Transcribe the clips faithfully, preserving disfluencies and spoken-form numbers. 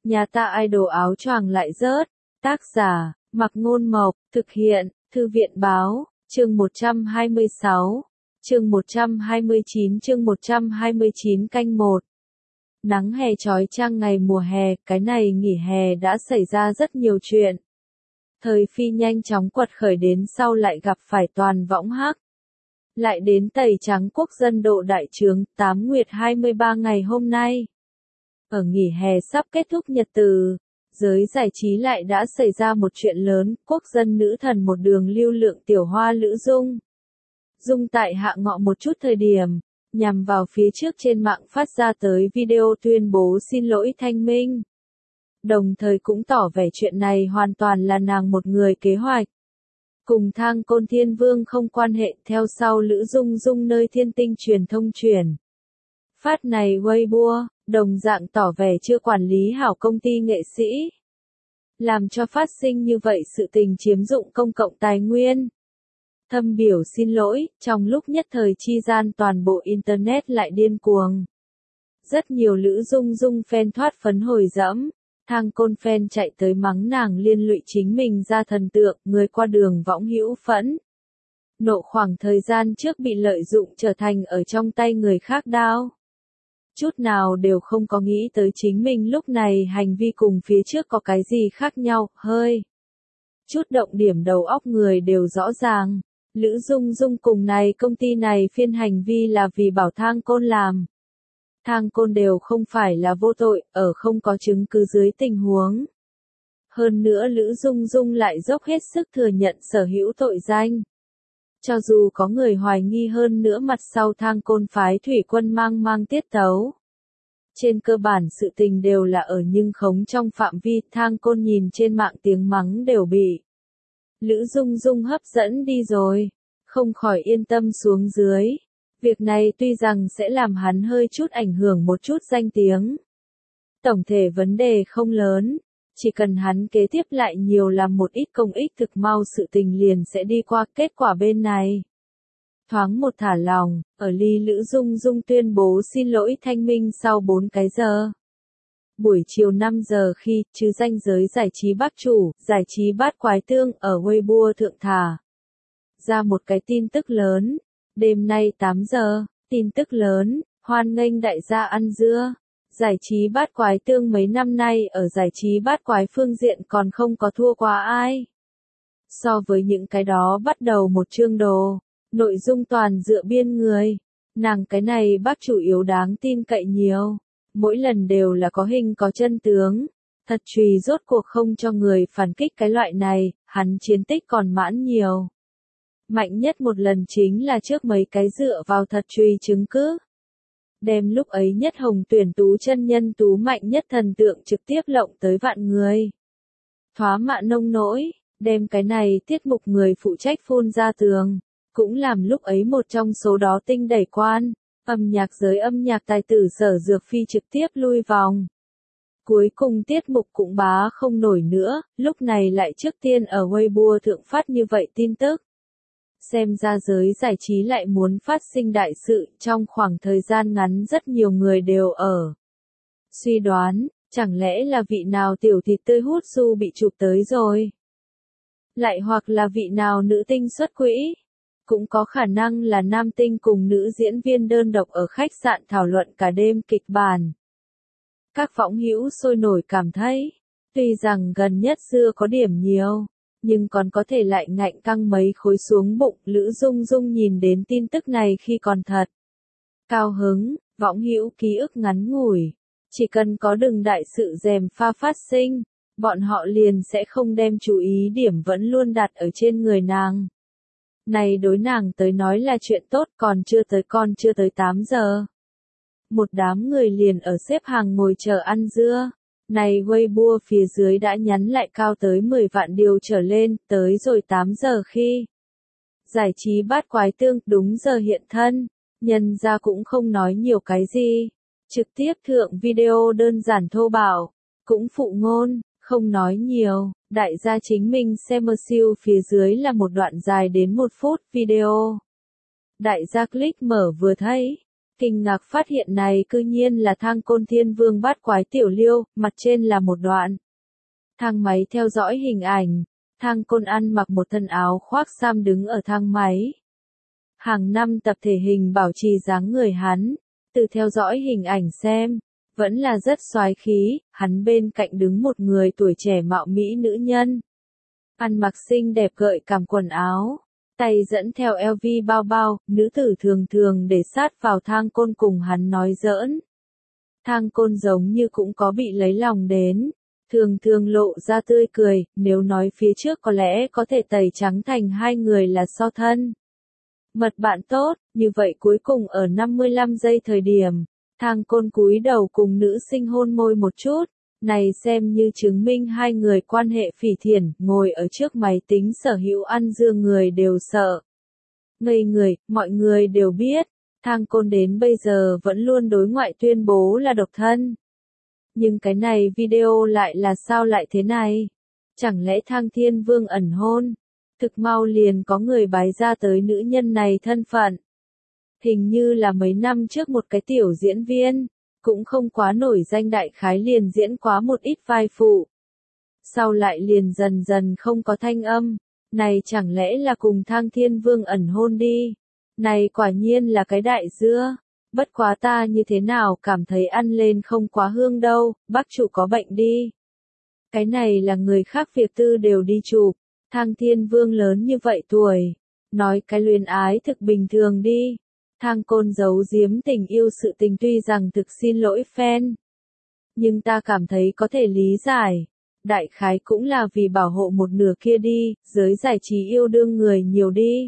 Nhà ta idol áo choàng lại rớt. Tác giả, Mạc Ngôn Mộc, thực hiện, Thư viện Báo, chương một trăm hai mươi sáu, chương một trăm hai mươi chín chương một trăm hai mươi chín canh một. Nắng hè chói chang ngày mùa hè, cái này nghỉ hè đã xảy ra rất nhiều chuyện. Thời Phi nhanh chóng quật khởi đến sau lại gặp phải toàn võng hắc. Lại đến tẩy trắng quốc dân độ đại trướng, tám nguyệt hai mươi ba ngày hôm nay. Ở nghỉ hè sắp kết thúc nhật từ, giới giải trí lại đã xảy ra một chuyện lớn, quốc dân nữ thần một đường lưu lượng tiểu hoa Lữ Dung. Dung tại hạ ngọ một chút thời điểm, nhằm vào phía trước trên mạng phát ra tới video tuyên bố xin lỗi Thanh Minh. Đồng thời cũng tỏ vẻ chuyện này hoàn toàn là nàng một người kế hoạch. Cùng Thang Côn Thiên Vương không quan hệ, theo sau Lữ Dung Dung nơi Thiên Tinh truyền thông truyền. Phát này Weibo, đồng dạng tỏ vẻ chưa quản lý hảo công ty nghệ sĩ. Làm cho phát sinh như vậy sự tình chiếm dụng công cộng tài nguyên. Thâm biểu xin lỗi, trong lúc nhất thời chi gian toàn bộ Internet lại điên cuồng. Rất nhiều Lữ Dung Dung fan thoát phấn hồi dẫm. Thang Côn fan chạy tới mắng nàng liên lụy chính mình ra thần tượng, người qua đường võng hữu phẫn. Nộ khoảng thời gian trước bị lợi dụng trở thành ở trong tay người khác đao. Chút nào đều không có nghĩ tới chính mình lúc này hành vi cùng phía trước có cái gì khác nhau, hơi. Chút động điểm đầu óc người đều rõ ràng. Lữ Dung Dung cùng này công ty này phiên hành vi là vì bảo Thang Côn làm. Thang Côn đều không phải là vô tội, ở không có chứng cứ dưới tình huống. Hơn nữa Lữ Dung Dung lại dốc hết sức thừa nhận sở hữu tội danh. Cho dù có người hoài nghi hơn nữa mặt sau Thang Côn phái thủy quân mang mang tiết tấu. Trên cơ bản sự tình đều là ở nhưng khống trong phạm vi, Thang Côn nhìn trên mạng tiếng mắng đều bị Lữ Dung Dung hấp dẫn đi rồi, không khỏi yên tâm xuống dưới. Việc này tuy rằng sẽ làm hắn hơi chút ảnh hưởng một chút danh tiếng. Tổng thể vấn đề không lớn, chỉ cần hắn kế tiếp lại nhiều làm một ít công ích thực mau sự tình liền sẽ đi qua, kết quả bên này. Thoáng một thả lòng, ở ly Lữ Dung Dung tuyên bố xin lỗi Thanh Minh sau bốn cái giờ. Buổi chiều năm giờ khi, chứ danh giới giải trí bác chủ, giải trí bát quái tương ở Weibo thượng thả ra một cái tin tức lớn. Đêm nay tám giờ, tin tức lớn, hoan nghênh đại gia ăn dưa. Giải trí bát quái tương mấy năm nay ở giải trí bát quái phương diện còn không có thua qua ai. So với những cái đó bắt đầu một chương đồ, nội dung toàn dựa biên người. Nàng cái này bác chủ yếu đáng tin cậy nhiều. Mỗi lần đều là có hình có chân tướng. Thật chùy rốt cuộc không cho người phản kích cái loại này, hắn chiến tích còn mãn nhiều. Mạnh nhất một lần chính là trước mấy cái dựa vào thật truy chứng cứ. Đem lúc ấy nhất hồng tuyển tú chân nhân tú mạnh nhất thần tượng trực tiếp lộng tới vạn người. Thoá mạ nông nỗi, đem cái này tiết mục người phụ trách phun ra tường. Cũng làm lúc ấy một trong số đó tinh đẩy quan, âm nhạc giới âm nhạc tài tử Sở Dược Phi trực tiếp lui vòng. Cuối cùng tiết mục cũng bá không nổi nữa, lúc này lại trước tiên ở Weibo thượng phát như vậy tin tức. Xem ra giới giải trí lại muốn phát sinh đại sự, trong khoảng thời gian ngắn rất nhiều người đều ở suy đoán, chẳng lẽ là vị nào tiểu thịt tươi hút su bị chụp tới rồi? Lại hoặc là vị nào nữ tinh xuất quỹ? Cũng có khả năng là nam tinh cùng nữ diễn viên đơn độc ở khách sạn thảo luận cả đêm kịch bản. Các võng hữu sôi nổi cảm thấy, tuy rằng gần nhất xưa có điểm nhiều, nhưng còn có thể lại ngạnh căng mấy khối xuống bụng. Lữ Dung Dung nhìn đến tin tức này khi còn thật cao hứng, võng hữu ký ức ngắn ngủi. Chỉ cần có đừng đại sự dèm pha phát sinh, bọn họ liền sẽ không đem chú ý điểm vẫn luôn đặt ở trên người nàng. Này đối nàng tới nói là chuyện tốt, còn chưa tới con chưa tới tám giờ. Một đám người liền ở xếp hàng ngồi chờ ăn dưa. Này Weibo phía dưới đã nhắn lại cao tới mười vạn điều trở lên, tới rồi tám giờ khi. Giải trí bát quái tương đúng giờ hiện thân, nhân ra cũng không nói nhiều cái gì. Trực tiếp thượng video đơn giản thô bạo, cũng phụ ngôn, không nói nhiều, đại gia chính mình xem siêu phía dưới là một đoạn dài đến một phút video. Đại gia click mở vừa thấy, Kinh ngạc phát hiện này cư nhiên là thang côn thiên vương bát quái tiểu liêu, mặt trên là một đoạn. Thang máy theo dõi hình ảnh, thang côn ăn mặc một thân áo khoác sam đứng ở thang máy. Hàng năm tập thể hình bảo trì dáng người hắn, từ theo dõi hình ảnh xem, vẫn là rất soái khí, hắn bên cạnh đứng một người tuổi trẻ mạo mỹ nữ nhân. Ăn mặc xinh đẹp gợi cảm quần áo, tay dẫn theo eo vi bao bao, nữ tử thường thường để sát vào thang côn cùng hắn nói giỡn. Thang côn giống như cũng có bị lấy lòng đến, thường thường lộ ra tươi cười, nếu nói phía trước có lẽ có thể tẩy trắng thành hai người là so thân. Mật bạn tốt, như vậy cuối cùng ở năm mươi lăm giây thời điểm, thang côn cúi đầu cùng nữ sinh hôn môi một chút, này xem như chứng minh hai người quan hệ phỉ thiển, ngồi ở trước máy tính sở hữu ăn dưa người đều sợ. Ngây người, mọi người đều biết, thang côn đến bây giờ vẫn luôn đối ngoại tuyên bố là độc thân. Nhưng cái này video lại là sao lại thế này? Chẳng lẽ thang thiên vương ẩn hôn? Thực mau liền có người bái ra tới nữ nhân này thân phận. Hình như là mấy năm trước một cái tiểu diễn viên, cũng không quá nổi danh đại khái liền diễn quá một ít vai phụ. Sau lại liền dần dần không có thanh âm, này chẳng lẽ là cùng thang thiên vương ẩn hôn đi. Này quả nhiên là cái đại dưa, bất quá ta như thế nào cảm thấy ăn lên không quá hương đâu, bác chủ có bệnh đi. Cái này là người khác việc tư đều đi chụp, thang thiên vương lớn như vậy tuổi, nói cái luyến ái thực bình thường đi. Thang côn giấu giếm tình yêu sự tình tuy rằng thực xin lỗi fan. Nhưng ta cảm thấy có thể lý giải. Đại khái cũng là vì bảo hộ một nửa kia đi, giới giải trí yêu đương người nhiều đi.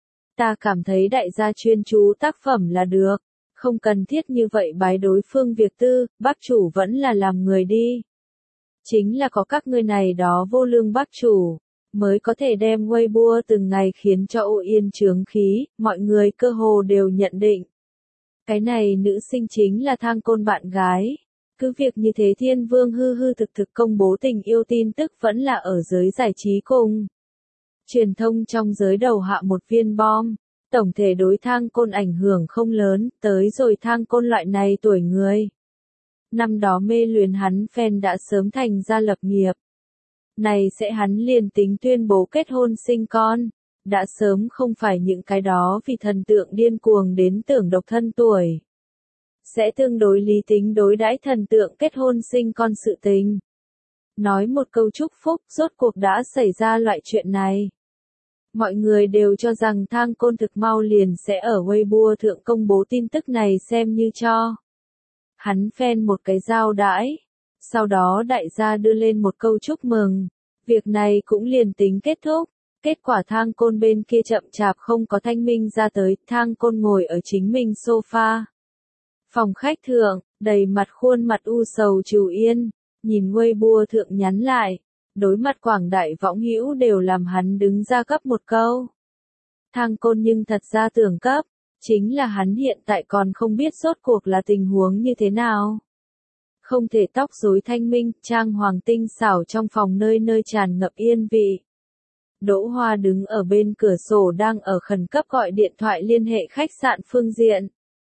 Ta cảm thấy đại gia chuyên chú tác phẩm là được. Không cần thiết như vậy bái đối phương việc tư, bác chủ vẫn là làm người đi. Chính là có các ngươi này đó vô lương bác chủ, mới có thể đem Weibo từng ngày khiến cho ô yên chướng khí, mọi người cơ hồ đều nhận định. Cái này nữ sinh chính là thang côn bạn gái. Cứ việc như thế thiên vương hư hư thực thực công bố tình yêu tin tức vẫn là ở giới giải trí cùng. Truyền thông trong giới đầu hạ một viên bom, tổng thể đối thang côn ảnh hưởng không lớn, tới rồi thang côn loại này tuổi người. Năm đó mê luyến hắn fan đã sớm thành ra lập nghiệp. Này sẽ hắn liền tính tuyên bố kết hôn sinh con, đã sớm không phải những cái đó vì thần tượng điên cuồng đến tưởng độc thân tuổi. Sẽ tương đối lý tính đối đãi thần tượng kết hôn sinh con sự tình. Nói một câu chúc phúc, rốt cuộc đã xảy ra loại chuyện này. Mọi người đều cho rằng thang côn thực mau liền sẽ ở Weibo thượng công bố tin tức này xem như cho hắn fan một cái giao đãi. Sau đó đại gia đưa lên một câu chúc mừng. Việc này cũng liền tính kết thúc. Kết quả thang côn bên kia chậm chạp không có thanh minh ra tới. Thang côn ngồi ở chính mình sofa. Phòng khách thượng, đầy mặt khuôn mặt u sầu trừ yên. Nhìn Weibo thượng nhắn lại. Đối mặt quảng đại võng hữu đều làm hắn đứng ra cấp một câu. Thang côn nhưng thật ra tưởng cấp. Chính là hắn hiện tại còn không biết rốt cuộc là tình huống như thế nào. Không thể tóc rối thanh minh, trang hoàng tinh xảo trong phòng nơi nơi tràn ngập yên vị. Đỗ Hoa đứng ở bên cửa sổ đang ở khẩn cấp gọi điện thoại liên hệ khách sạn phương diện.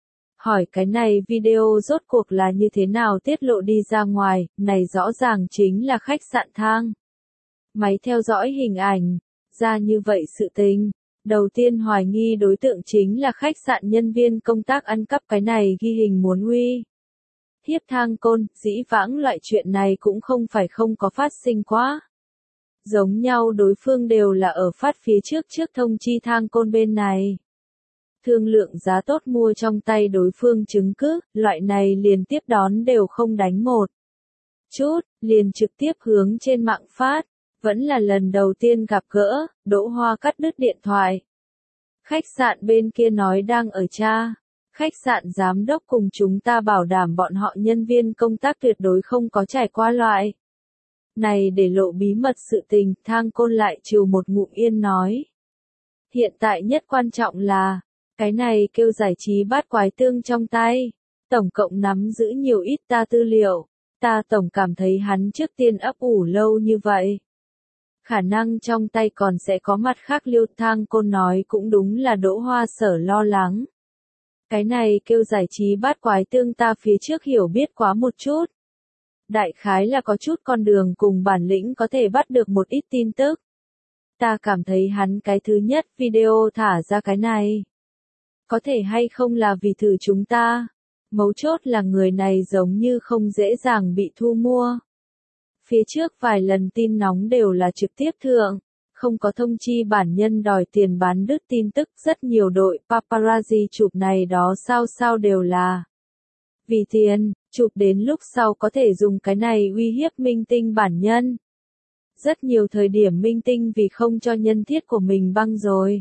Hỏi cái này video rốt cuộc là như thế nào tiết lộ đi ra ngoài, này rõ ràng chính là khách sạn thang. Máy theo dõi hình ảnh, ra như vậy sự tình. Đầu tiên hoài nghi đối tượng chính là khách sạn nhân viên công tác ăn cắp cái này ghi hình muốn uy. Hiếp thang côn, dĩ vãng loại chuyện này cũng không phải không có phát sinh quá. Giống nhau đối phương đều là ở phát phía trước trước thông chi thang côn bên này. Thương lượng giá tốt mua trong tay đối phương chứng cứ, loại này liền tiếp đón đều không đánh một chút, liền trực tiếp hướng trên mạng phát. Vẫn là lần đầu tiên gặp gỡ, Đỗ Hoa cắt đứt điện thoại. Khách sạn bên kia nói đang ở tra. Khách sạn giám đốc cùng chúng ta bảo đảm bọn họ nhân viên công tác tuyệt đối không có trải qua loại. Này để lộ bí mật sự tình, thang côn lại trừ một ngụm yên nói. Hiện tại nhất quan trọng là, cái này kêu giải trí bát quái tương trong tay. Tổng cộng nắm giữ nhiều ít ta tư liệu. Ta tổng cảm thấy hắn trước tiên ấp ủ lâu như vậy. Khả năng trong tay còn sẽ có mặt khác liêu thang côn nói cũng đúng là Đỗ Hoa sở lo lắng. Cái này kêu giải trí bát quái tương ta phía trước hiểu biết quá một chút. Đại khái là có chút con đường cùng bản lĩnh có thể bắt được một ít tin tức. Ta cảm thấy hắn cái thứ nhất video thả ra cái này. Có thể hay không là vì thử chúng ta. Mấu chốt là người này giống như không dễ dàng bị thu mua. Phía trước vài lần tin nóng đều là trực tiếp thượng. Không có thông chi bản nhân đòi tiền bán đứt tin tức, rất nhiều đội paparazzi chụp này đó sao sao đều là vì tiền, chụp đến lúc sau có thể dùng cái này uy hiếp minh tinh bản nhân. Rất nhiều thời điểm minh tinh vì không cho nhân thiết của mình băng rồi,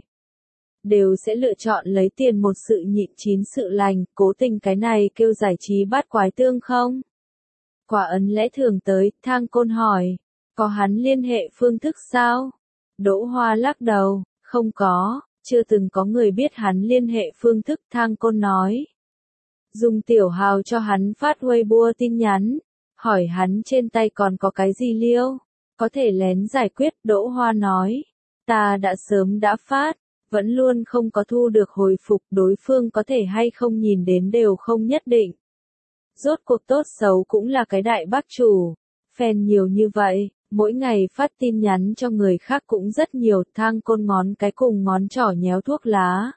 đều sẽ lựa chọn lấy tiền một sự nhịn chín sự lành, cố tình cái này kêu giải trí bát quái tương không? Quả ấn lẽ thường tới, Thang Côn hỏi, có hắn liên hệ phương thức sao? Đỗ Hoa lắc đầu, không có, chưa từng có người biết hắn liên hệ phương thức. Thang Côn nói. Dùng Tiểu Hào cho hắn phát Weibo tin nhắn, hỏi hắn trên tay còn có cái gì liêu, có thể lén giải quyết. Đỗ Hoa nói, ta đã sớm đã phát, vẫn luôn không có thu được hồi phục, đối phương có thể hay không nhìn đến đều không nhất định. Rốt cuộc tốt xấu cũng là cái đại bác chủ, fan nhiều như vậy. Mỗi ngày phát tin nhắn cho người khác cũng rất nhiều. Thang Côn ngón cái cùng ngón trỏ nhéo thuốc lá.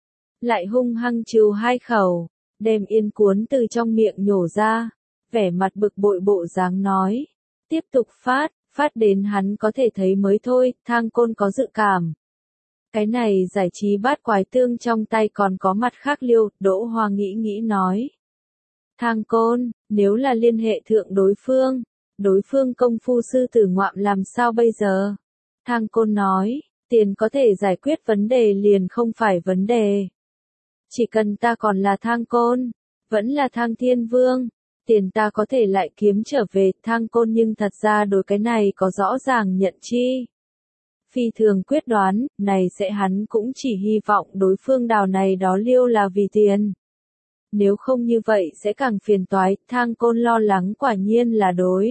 Lại hung hăng chịu hai khẩu, đem yên cuốn từ trong miệng nhổ ra. Vẻ mặt bực bội bộ dáng nói. Tiếp tục phát, phát đến hắn có thể thấy mới thôi. Thang Côn có dự cảm. Cái này giải trí bát quái tương trong tay còn có mặt khác liêu. Đỗ Hoa nghĩ nghĩ nói. Thang Côn, nếu là liên hệ thượng đối phương. Đối phương công phu sư tử ngoạm làm sao bây giờ? Thang Côn nói, tiền có thể giải quyết vấn đề liền không phải vấn đề. Chỉ cần ta còn là Thang Côn, vẫn là Thang Thiên Vương, tiền ta có thể lại kiếm trở về. Thang Côn nhưng thật ra đối cái này có rõ ràng nhận chi. Phi thường quyết đoán, này sẽ hắn cũng chỉ hy vọng đối phương đào này đó liêu là vì tiền. Nếu không như vậy sẽ càng phiền toái. Thang Côn lo lắng quả nhiên là đối.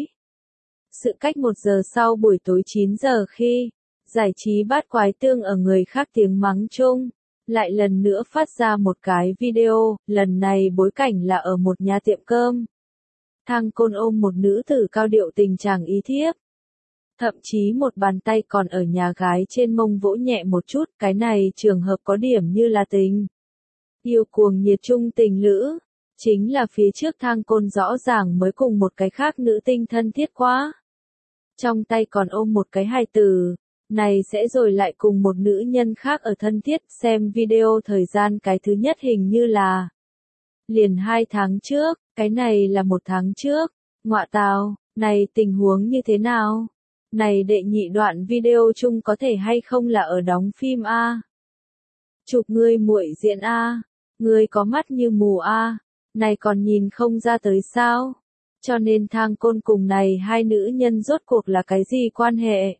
Sự cách một giờ sau buổi tối chín giờ khi, giải trí bát quái tương ở người khác tiếng mắng chung, lại lần nữa phát ra một cái video, lần này bối cảnh là ở một nhà tiệm cơm. Thang Côn ôm một nữ tử cao điệu tình chàng ý thiếp. Thậm chí một bàn tay còn ở nhà gái trên mông vỗ nhẹ một chút, cái này trường hợp có điểm như là tình. Yêu cuồng nhiệt trung tình lữ, chính là phía trước Thang Côn rõ ràng mới cùng một cái khác nữ tinh thân thiết quá. Trong tay còn ôm một cái hài tử, này sẽ rồi lại cùng một nữ nhân khác ở thân thiết. Xem video thời gian cái thứ nhất hình như là liền hai tháng trước, cái này là một tháng trước. Ngọa tào, này tình huống như thế nào? Này đệ nhị đoạn video chung có thể hay không là ở đóng phim a? Chụp ngươi muội diễn a? Ngươi có mắt như mù a? Này còn nhìn không ra tới sao? Cho nên Thang Côn cùng này hai nữ nhân rốt cuộc là cái gì quan hệ?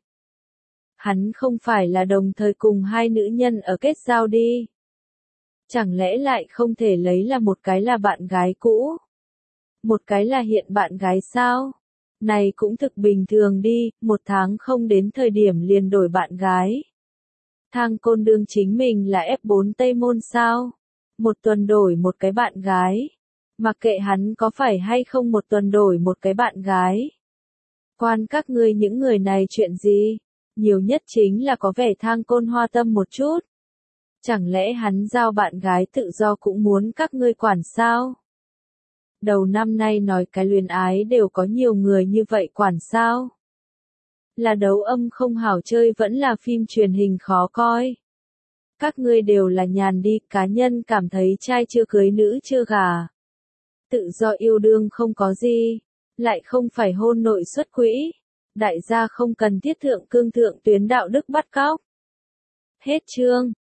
Hắn không phải là đồng thời cùng hai nữ nhân ở kết giao đi. Chẳng lẽ lại không thể lấy là một cái là bạn gái cũ? Một cái là hiện bạn gái sao? Này cũng thực bình thường đi, một tháng không đến thời điểm liền đổi bạn gái. Thang Côn đương chính mình là ép bốn Tây Môn sao? Một tuần đổi một cái bạn gái. Mặc kệ hắn có phải hay không một tuần đổi một cái bạn gái. Quan các ngươi những người này chuyện gì? Nhiều nhất chính là có vẻ Thang Côn hoa tâm một chút. Chẳng lẽ hắn giao bạn gái tự do cũng muốn các ngươi quản sao? Đầu năm nay nói cái luyến ái đều có nhiều người như vậy quản sao? Là đấu âm không hảo chơi vẫn là phim truyền hình khó coi. Các ngươi đều là nhàn đi, cá nhân cảm thấy trai chưa cưới nữ chưa gả. Tự do yêu đương không có gì, lại không phải hôn nội xuất quỹ. Đại gia không cần thiết thượng cương thượng tuyến đạo đức bắt cóc. Hết chương.